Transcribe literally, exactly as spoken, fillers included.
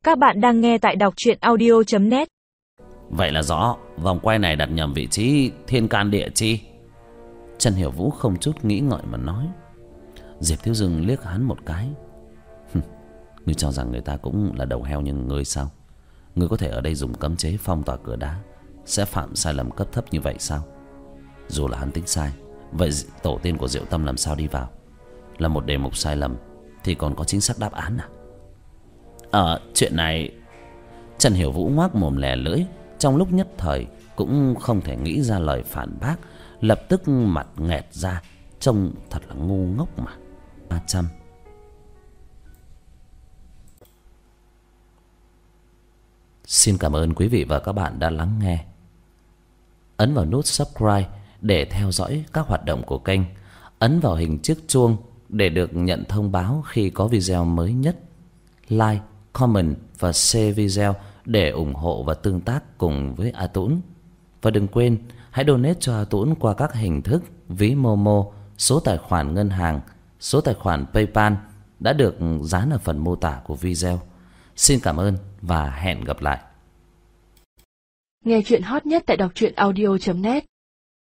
Các bạn đang nghe tại đọc truyện audio chấm net. Vậy là rõ, vòng quay này đặt nhầm vị trí thiên can địa chi. Trần Hiểu Vũ không chút nghĩ ngợi mà nói. Diệp Thiếu Dương liếc hắn một cái. Ngươi cho rằng người ta cũng là đầu heo như ngươi sao? Ngươi có thể ở đây dùng cấm chế phong tỏa cửa đá, sẽ phạm sai lầm cấp thấp như vậy sao? Dù là hắn tính sai, vậy tổ tiên của Diệu Tâm làm sao đi vào? Là một đề mục sai lầm thì còn có chính xác đáp án à? Ờ, chuyện này... Trần Hiểu Vũ ngoác mồm lè lưỡi, trong lúc nhất thời cũng không thể nghĩ ra lời phản bác, lập tức mặt nghẹt ra, trông thật là ngu ngốc mà. Ba trăm. Xin cảm ơn quý vị và các bạn đã lắng nghe. Ấn vào nút subscribe để theo dõi các hoạt động của kênh. Ấn vào hình chiếc chuông để được nhận thông báo khi có video mới nhất. Like, comment và share video để ủng hộ và tương tác cùng với A Tũng. Và đừng quên hãy donate cho A Tũng qua các hình thức ví Momo, số tài khoản ngân hàng, số tài khoản PayPal đã được dán ở phần mô tả của video. Xin cảm ơn và hẹn gặp lại. Nghe truyện hot nhất tại đọc truyện audio chấm net.